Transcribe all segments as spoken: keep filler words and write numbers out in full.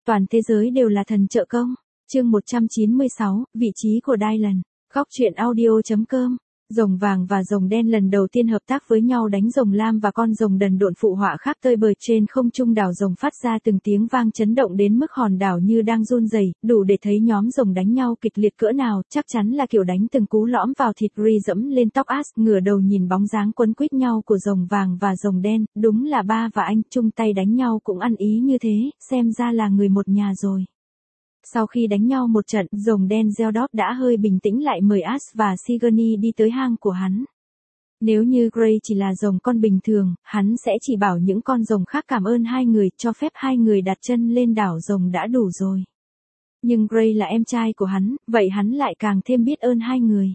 toàn thế giới đều là thần trợ công. Chương một trăm chín mươi sáu, vị trí của Dylan. Góc truyện audio chấm com. Rồng vàng và rồng đen lần đầu tiên hợp tác với nhau đánh rồng lam và con rồng đần độn phụ họa khác tơi bời trên không trung. Đảo rồng phát ra từng tiếng vang chấn động đến mức hòn đảo như đang run rẩy, đủ để thấy nhóm rồng đánh nhau kịch liệt cỡ nào, chắc chắn là kiểu đánh từng cú lõm vào thịt. Ri dẫm lên tóc Ash, ngửa đầu nhìn bóng dáng quấn quýt nhau của rồng vàng và rồng đen, đúng là ba và anh chung tay đánh nhau cũng ăn ý như thế, xem ra là người một nhà rồi. Sau khi đánh nhau một trận, rồng đen Zeldop đã hơi bình tĩnh lại, mời Ash và Sigourney đi tới hang của hắn. Nếu như Gray chỉ là rồng con bình thường, hắn sẽ chỉ bảo những con rồng khác cảm ơn hai người, cho phép hai người đặt chân lên đảo rồng đã đủ rồi. Nhưng Gray là em trai của hắn, vậy hắn lại càng thêm biết ơn hai người.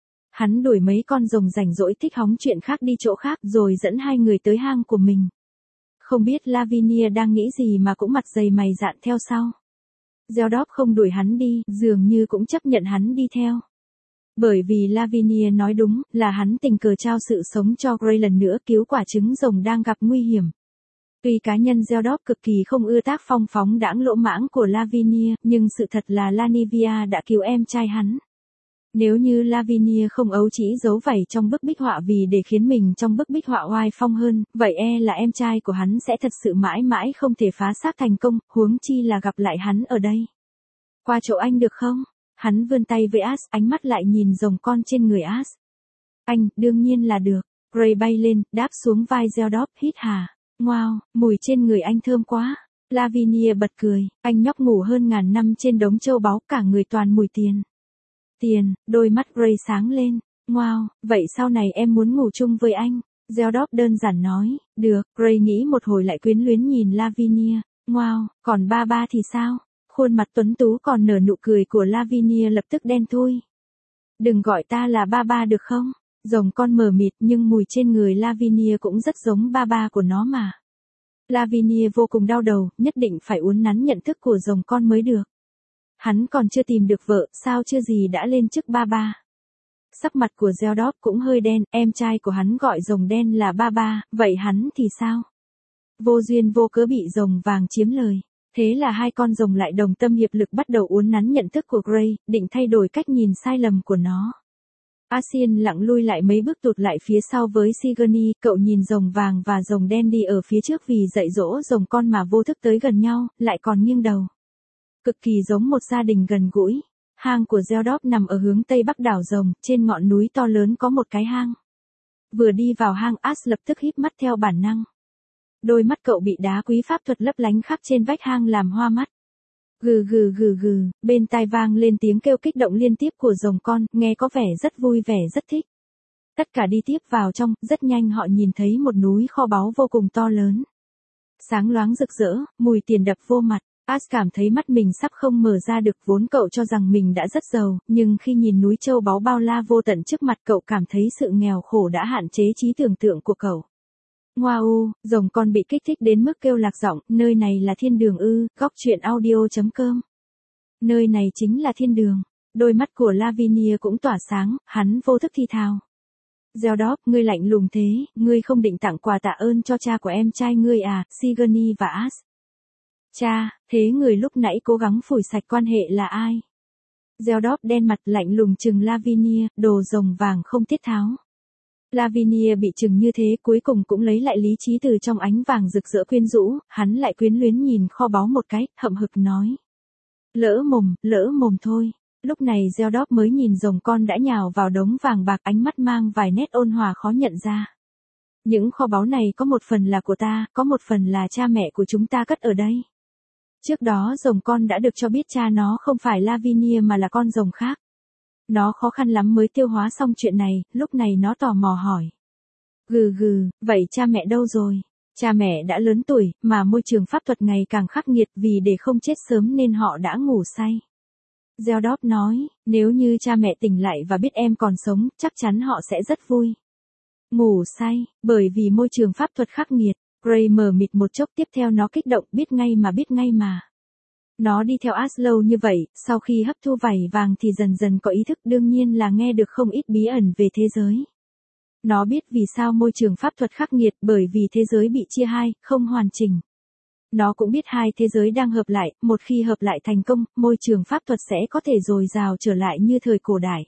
Hắn đuổi mấy con rồng rảnh rỗi thích hóng chuyện khác đi chỗ khác rồi dẫn hai người tới hang của mình. Không biết Lavinia đang nghĩ gì mà cũng mặt dày mày dạn theo sau. Zeldop không đuổi hắn đi, dường như cũng chấp nhận hắn đi theo. Bởi vì Lavinia nói đúng, là hắn tình cờ trao sự sống cho Gray lần nữa, cứu quả trứng rồng đang gặp nguy hiểm. Tuy cá nhân Zeldop cực kỳ không ưa tác phong phóng đãng lỗ mãng của Lavinia, nhưng sự thật là Lanivia đã cứu em trai hắn. Nếu như Lavinia không ấu trĩ giấu vảy trong bức bích họa vì để khiến mình trong bức bích họa oai phong hơn, vậy e là em trai của hắn sẽ thật sự mãi mãi không thể phá xác thành công, huống chi là gặp lại hắn ở đây. Qua chỗ anh được không? Hắn vươn tay với Ash, ánh mắt lại nhìn rồng con trên người Ash. Anh, đương nhiên là được. Gray bay lên, đáp xuống vai Zeldop, hít hà. Wow, mùi trên người anh thơm quá. Lavinia bật cười, anh nhóc ngủ hơn ngàn năm trên đống châu báu, cả người toàn mùi tiền. Tiền, đôi mắt Gray sáng lên. Wow, vậy sau này em muốn ngủ chung với anh. Zeldop đơn giản nói. Được, Gray nghĩ một hồi lại quyến luyến nhìn Lavinia. Wow, còn ba ba thì sao? Khuôn mặt tuấn tú còn nở nụ cười của Lavinia lập tức đen thui. Đừng gọi ta là ba ba được không? Rồng con mờ mịt, nhưng mùi trên người Lavinia cũng rất giống ba ba của nó mà. Lavinia vô cùng đau đầu, nhất định phải uốn nắn nhận thức của rồng con mới được. Hắn còn chưa tìm được vợ, sao chưa gì đã lên chức ba ba. Sắc mặt của Zeldop cũng hơi đen, em trai của hắn gọi rồng đen là ba ba, vậy hắn thì sao? Vô duyên vô cớ bị rồng vàng chiếm lời. Thế là hai con rồng lại đồng tâm hiệp lực bắt đầu uốn nắn nhận thức của Gray, định thay đổi cách nhìn sai lầm của nó. Asien lặng lui lại mấy bước, tụt lại phía sau với Sigourney, cậu nhìn rồng vàng và rồng đen đi ở phía trước vì dạy dỗ rồng con mà vô thức tới gần nhau, lại còn nghiêng đầu. Cực kỳ giống một gia đình gần gũi. Hang của Zeldop nằm ở hướng tây bắc đảo rồng, trên ngọn núi to lớn có một cái hang. Vừa đi vào hang, Ash lập tức híp mắt theo bản năng. Đôi mắt cậu bị đá quý pháp thuật lấp lánh khắp trên vách hang làm hoa mắt. Gừ gừ gừ gừ, bên tai vang lên tiếng kêu kích động liên tiếp của rồng con, nghe có vẻ rất vui vẻ rất thích. Tất cả đi tiếp vào trong, rất nhanh họ nhìn thấy một núi kho báu vô cùng to lớn. Sáng loáng rực rỡ, mùi tiền đập vô mặt. Ash cảm thấy mắt mình sắp không mở ra được, vốn cậu cho rằng mình đã rất giàu, nhưng khi nhìn núi châu báu bao la vô tận trước mặt cậu cảm thấy sự nghèo khổ đã hạn chế trí tưởng tượng của cậu. Wow, rồng con bị kích thích đến mức kêu lạc giọng, nơi này là thiên đường ư? Góc truyện audio chấm com. Nơi này chính là thiên đường. Đôi mắt của Lavinia cũng tỏa sáng, hắn vô thức thi thào. Zeldop, ngươi lạnh lùng thế, ngươi không định tặng quà tạ ơn cho cha của em trai ngươi à? Sigourney và Ash. Cha, thế người lúc nãy cố gắng phủi sạch quan hệ là ai? Zeldop đen mặt lạnh lùng chừng Lavinia, đồ rồng vàng không tiết tháo. Lavinia bị chừng như thế cuối cùng cũng lấy lại lý trí từ trong ánh vàng rực rỡ quyến rũ, hắn lại quyến luyến nhìn kho báu một cái, hậm hực nói. Lỡ mồm, lỡ mồm thôi. Lúc này Zeldop mới nhìn rồng con đã nhào vào đống vàng bạc, ánh mắt mang vài nét ôn hòa khó nhận ra. Những kho báu này có một phần là của ta, có một phần là cha mẹ của chúng ta cất ở đây. Trước đó rồng con đã được cho biết cha nó không phải Lavinia mà là con rồng khác. Nó khó khăn lắm mới tiêu hóa xong chuyện này, lúc này nó tò mò hỏi. Gừ gừ, vậy cha mẹ đâu rồi? Cha mẹ đã lớn tuổi, mà môi trường pháp thuật ngày càng khắc nghiệt, vì để không chết sớm nên họ đã ngủ say. Zeldop nói, nếu như cha mẹ tỉnh lại và biết em còn sống, chắc chắn họ sẽ rất vui. Ngủ say, bởi vì môi trường pháp thuật khắc nghiệt. Gray mờ mịt một chốc, tiếp theo nó kích động, biết ngay mà biết ngay mà. Nó đi theo Ash lâu như vậy, sau khi hấp thu vảy vàng thì dần dần có ý thức, đương nhiên là nghe được không ít bí ẩn về thế giới. Nó biết vì sao môi trường pháp thuật khắc nghiệt, bởi vì thế giới bị chia hai, không hoàn chỉnh. Nó cũng biết hai thế giới đang hợp lại, một khi hợp lại thành công, môi trường pháp thuật sẽ có thể dồi dào trở lại như thời cổ đại.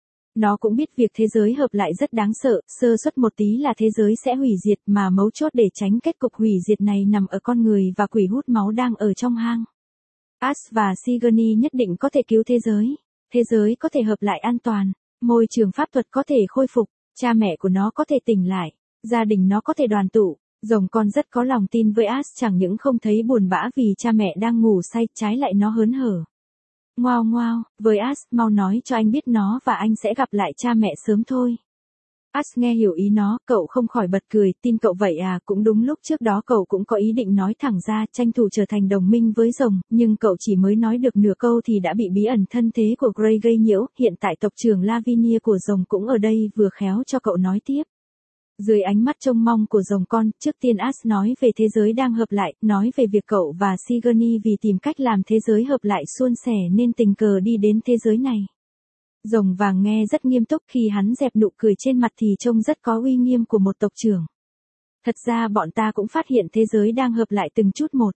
Nó cũng biết việc thế giới hợp lại rất đáng sợ, sơ suất một tí là thế giới sẽ hủy diệt, mà mấu chốt để tránh kết cục hủy diệt này nằm ở con người và quỷ hút máu đang ở trong hang. Ash và Sigourney nhất định có thể cứu thế giới. Thế giới có thể hợp lại an toàn, môi trường pháp thuật có thể khôi phục, cha mẹ của nó có thể tỉnh lại, gia đình nó có thể đoàn tụ. Rồng con rất có lòng tin với Ash, chẳng những không thấy buồn bã vì cha mẹ đang ngủ say, trái lại nó hớn hở. Ngoao ngoao, với Ash, mau nói cho anh biết nó và anh sẽ gặp lại cha mẹ sớm thôi. Ash nghe hiểu ý nó, cậu không khỏi bật cười, tin cậu vậy à, cũng đúng, lúc trước đó cậu cũng có ý định nói thẳng ra, tranh thủ trở thành đồng minh với rồng, nhưng cậu chỉ mới nói được nửa câu thì đã bị bí ẩn thân thế của Grey gây nhiễu, hiện tại tộc trưởng Lavinia của rồng cũng ở đây, vừa khéo cho cậu nói tiếp. Dưới ánh mắt trông mong của rồng con, trước tiên Ash nói về thế giới đang hợp lại, nói về việc cậu và Sigourney vì tìm cách làm thế giới hợp lại suôn sẻ nên tình cờ đi đến thế giới này. Rồng vàng nghe rất nghiêm túc, khi hắn dẹp nụ cười trên mặt thì trông rất có uy nghiêm của một tộc trưởng. Thật ra bọn ta cũng phát hiện thế giới đang hợp lại từng chút một.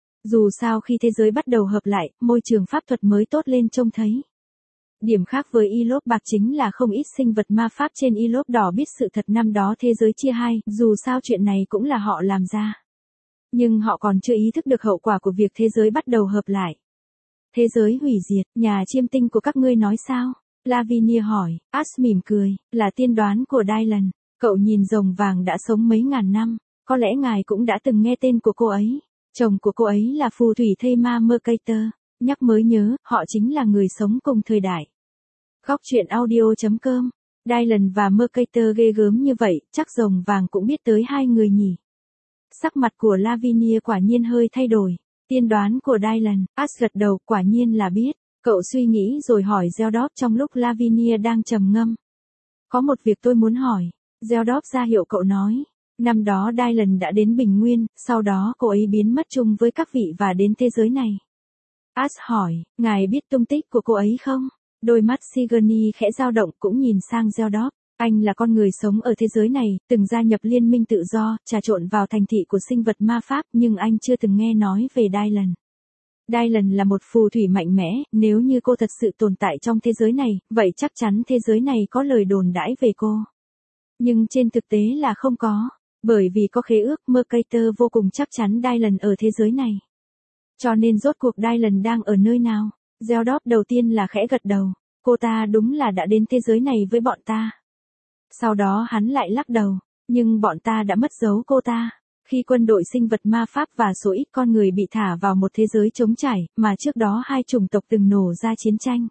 Dù sao khi thế giới bắt đầu hợp lại, môi trường pháp thuật mới tốt lên trông thấy. Điểm khác với y lốp bạc chính là không ít sinh vật ma pháp trên y lốp đỏ biết sự thật năm đó thế giới chia hai, dù sao chuyện này cũng là họ làm ra. Nhưng họ còn chưa ý thức được hậu quả của việc thế giới bắt đầu hợp lại. Thế giới hủy diệt, nhà chiêm tinh của các ngươi nói sao? Lavinia hỏi. Ash mỉm cười, là tiên đoán của Dylan. Cậu nhìn rồng vàng đã sống mấy ngàn năm, có lẽ ngài cũng đã từng nghe tên của cô ấy. Chồng của cô ấy là phù thủy thây ma Mercator. Nhắc mới nhớ, họ chính là người sống cùng thời đại. Góc truyện audio chấm com. Dylan và Mercator ghê gớm như vậy, chắc rồng vàng cũng biết tới hai người nhỉ. Sắc mặt của Lavinia quả nhiên hơi thay đổi. Tiên đoán của Dylan, Ash gật đầu, quả nhiên là biết. Cậu suy nghĩ rồi hỏi Zeldorf trong lúc Lavinia đang trầm ngâm. Có một việc tôi muốn hỏi. Zeldorf ra hiệu cậu nói. Năm đó Dylan đã đến Bình Nguyên, sau đó cô ấy biến mất chung với các vị và đến thế giới này. Ash hỏi, ngài biết tung tích của cô ấy không? Đôi mắt Sigourney khẽ dao động, cũng nhìn sang Zeldorf. Anh là con người sống ở thế giới này, từng gia nhập liên minh tự do, trà trộn vào thành thị của sinh vật ma pháp, nhưng anh chưa từng nghe nói về Dylan. Dylan là một phù thủy mạnh mẽ, nếu như cô thật sự tồn tại trong thế giới này, vậy chắc chắn thế giới này có lời đồn đãi về cô. Nhưng trên thực tế là không có, bởi vì có khế ước, Mercator vô cùng chắc chắn Dylan ở thế giới này. Cho nên rốt cuộc Dylan đang ở nơi nào? Zeldorf đầu tiên là khẽ gật đầu, cô ta đúng là đã đến thế giới này với bọn ta. Sau đó hắn lại lắc đầu, nhưng bọn ta đã mất dấu cô ta. Khi quân đội sinh vật ma pháp và số ít con người bị thả vào một thế giới trống trải, mà trước đó hai chủng tộc từng nổ ra chiến tranh.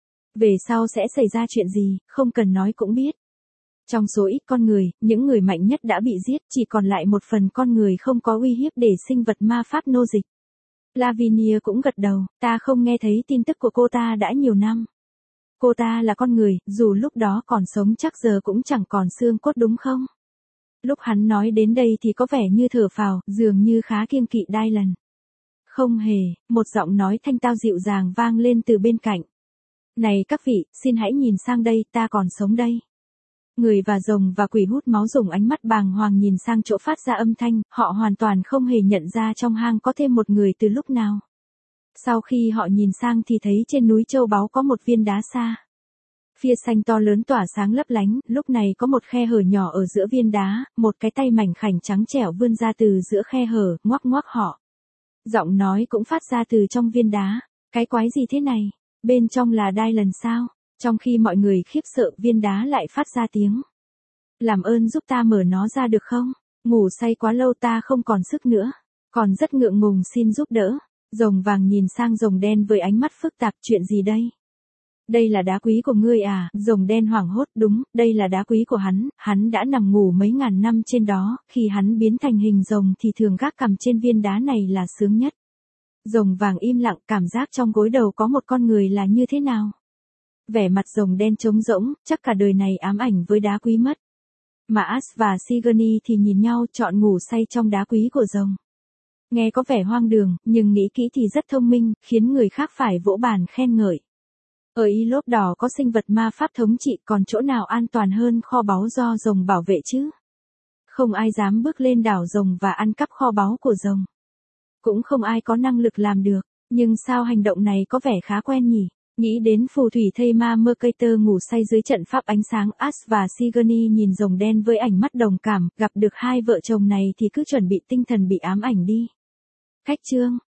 Về sau sẽ xảy ra chuyện gì, không cần nói cũng biết. Trong số ít con người, những người mạnh nhất đã bị giết, chỉ còn lại một phần con người không có uy hiếp để sinh vật ma pháp nô dịch. Lavinia cũng gật đầu, ta không nghe thấy tin tức của cô ta đã nhiều năm. Cô ta là con người, dù lúc đó còn sống chắc giờ cũng chẳng còn xương cốt đúng không? Lúc hắn nói đến đây thì có vẻ như thở phào, dường như khá kiêng kỵ Dylan. Không hề, một giọng nói thanh tao dịu dàng vang lên từ bên cạnh. Này các vị, xin hãy nhìn sang đây, ta còn sống đây. Người và rồng và quỷ hút máu dùng ánh mắt bàng hoàng nhìn sang chỗ phát ra âm thanh, họ hoàn toàn không hề nhận ra trong hang có thêm một người từ lúc nào. Sau khi họ nhìn sang thì thấy trên núi châu báu có một viên đá xa. Phía xanh to lớn tỏa sáng lấp lánh, lúc này có một khe hở nhỏ ở giữa viên đá, một cái tay mảnh khảnh trắng trẻo vươn ra từ giữa khe hở, ngoắc ngoắc họ. Giọng nói cũng phát ra từ trong viên đá, cái quái gì thế này, bên trong là Dylan sao? Trong khi mọi người khiếp sợ, viên đá lại phát ra tiếng. Làm ơn giúp ta mở nó ra được không? Ngủ say quá lâu ta không còn sức nữa. Còn rất ngượng ngùng xin giúp đỡ. Rồng vàng nhìn sang rồng đen với ánh mắt phức tạp, chuyện gì đây? Đây là đá quý của ngươi à? Rồng đen hoảng hốt, đúng, đây là đá quý của hắn, hắn đã nằm ngủ mấy ngàn năm trên đó, khi hắn biến thành hình rồng thì thường gác cằm trên viên đá này là sướng nhất. Rồng vàng im lặng, cảm giác trong gối đầu có một con người là như thế nào? Vẻ mặt rồng đen trống rỗng, chắc cả đời này ám ảnh với đá quý mất. Mà Ash và Sigourney thì nhìn nhau chọn ngủ say trong đá quý của rồng. Nghe có vẻ hoang đường, nhưng nghĩ kỹ thì rất thông minh, khiến người khác phải vỗ bàn khen ngợi. Ở y lốp đỏ có sinh vật ma pháp thống trị, còn chỗ nào an toàn hơn kho báu do rồng bảo vệ chứ? Không ai dám bước lên đảo rồng và ăn cắp kho báu của rồng. Cũng không ai có năng lực làm được. Nhưng sao hành động này có vẻ khá quen nhỉ? Nghĩ đến phù thủy thây ma Mercator ngủ say dưới trận pháp ánh sáng Ash và Sigourney nhìn rồng đen với ánh mắt đồng cảm, gặp được hai vợ chồng này thì cứ chuẩn bị tinh thần bị ám ảnh đi. Khách chương